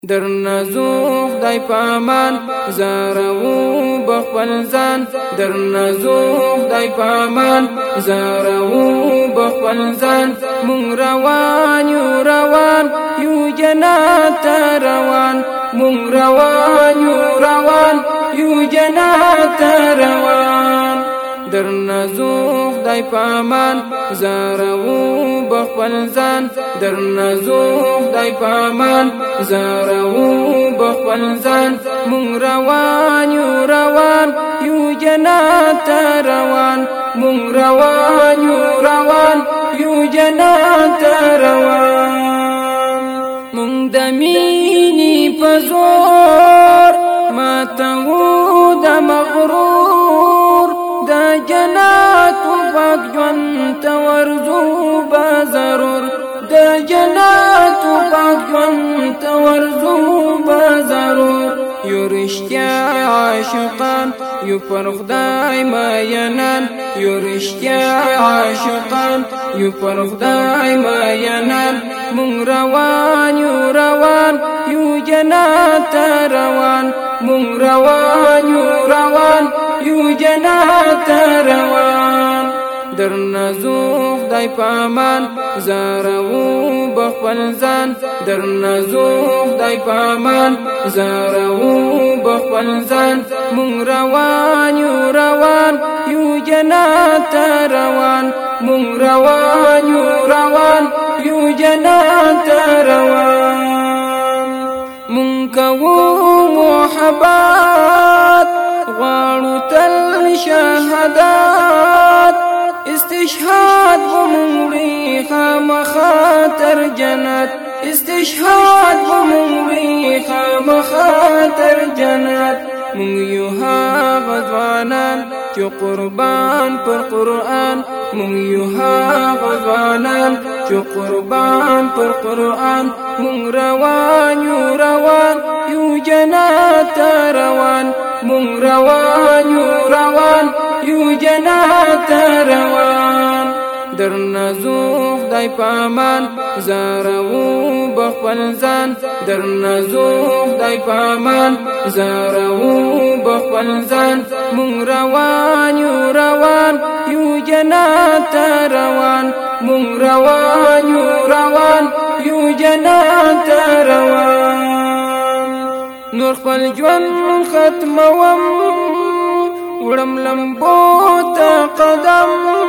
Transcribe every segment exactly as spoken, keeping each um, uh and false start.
درنا زو خدای پامان زارو بخپل ځان درنا زو خدای پامان زارو بخپل ځان مونږ روان یو روان یو جنات روان مونږ روان یو روان یو جنات روان درنا زو خدای پامان زارو بخپل ځان درنا زو خدای پامان زارو بخپل ځان مونږ روان یو روان یو جنات روان مونږ روان یو روان یو جنات روان مونږ د مینې په زور ماتو د مغرور دا جنات پاک ژوند ته ورځو به ضرور دا جنات پاک ژوند ته ورځو به ضرور یو رښتیا عاشقان یو پر خدای مینان یو رښتیا عاشقان یو پر خدای مینان مونږ روان یو روان یو جنات روان مونږ روان یو روان یو جنات روان درنا زو خدای پامان زارو بخپل ځان درنا زو خدای پامان زارو بخپل ځان مونږ روان یو روان یو جنات روان مونږ روان یو روان یو جنات روان مونږ کوو محبت غواړو تل شهادت استشهاد ومنوي خامخاطر جنت استشهاد ومنوي خامخاطر جنت مونږ یو هغه ځوانان چې قربان پر قرآن مونږ یو هغه ځوانان چې قربان پر قرآن مونږ روان یو روان یو جنات روان مونږ روان یو روان یو جنات روان درنا زو خدای پامان زارو بخپل ځان درنا زو خدای پامان زارو بخپل ځان مونږ روان یو روان یو جنات روان مونږ روان یو روان یو جنات روان نور خپل ژوند ختموم وړم لمبو ته قدم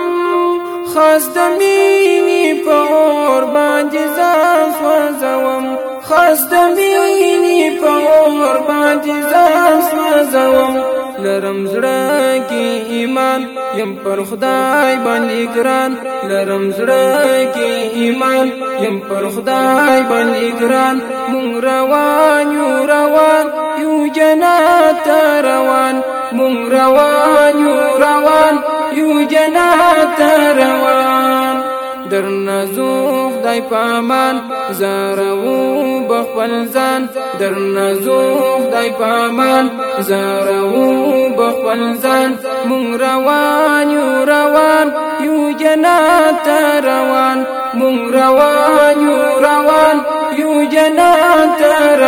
خاص د مینې په اور باندې ځان سوځوم خاص د مینې په اور باندې ځان سوځوم لرم زړه کې ایمان یم پر خدای باندې ګران لرم زړه کې ایمان یم پر خدای باندې ګران مونږ روان یو روان یو جنات روان مونږ روان یو روان یو جنات روان درنا زو خدای پامان زارو بخپل ځان درنا زو خدای پامان زارو بخپل ځان مونږ روان یو روان یو جنات روان مونږ روان یو روان یو جنات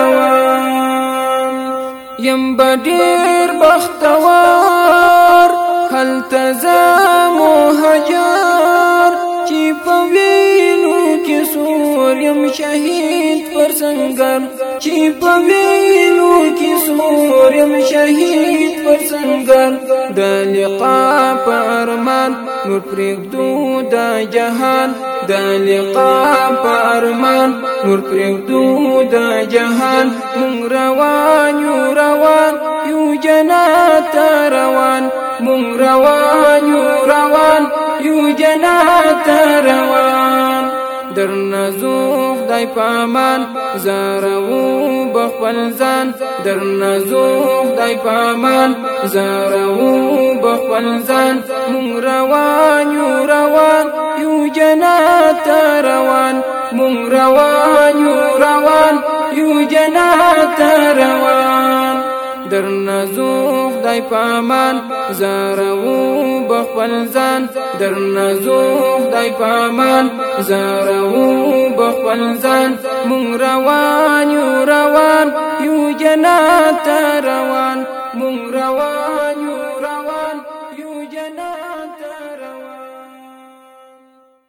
روان یم بدیر بختوار هل تزام مهاجر چې په وینو کې سور یم شهید پر سنگر چې په وینو کې سور یم شهید پر سنگر د لقا په ارمان نور پرېږدو د جهان د لقا په ارمان نور پرېږدو د جهان مونږ روان یو روان یو جنات روان مونږ روان یو روان یو جنات روان درنا زو خدای پامان زارو بخپل ځان درنا زو خدای پامان زارو بخپل ځان مونږ روان یو روان یو جنات روان مونږ روان یو روان یو جنات روان درنا زو خدای پامان زارو بخپل ځان درنا زو خدای پامان زارو بخپل ځان مونږ روان یو روان یو جنت روان مونږ روان یو روان یو جنت روان